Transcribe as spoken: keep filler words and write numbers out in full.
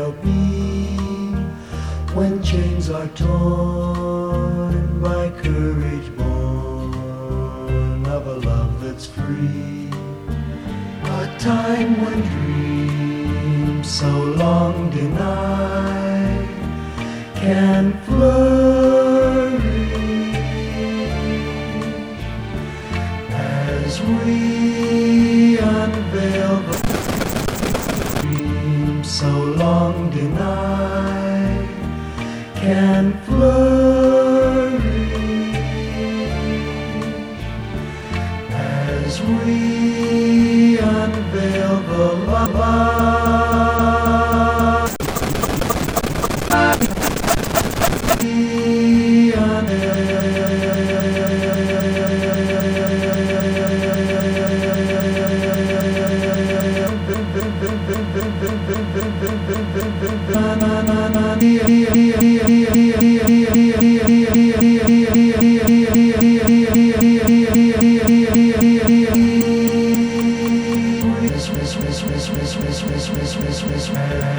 help me when chains are torn by courage born of a love that's free. A time when dreams so long denied can flourish as we unveil the dreams so long denied can flourish as we unveil the love. Christmas, Christmas, Christmas, Christmas, Christmas, Christmas, Christmas.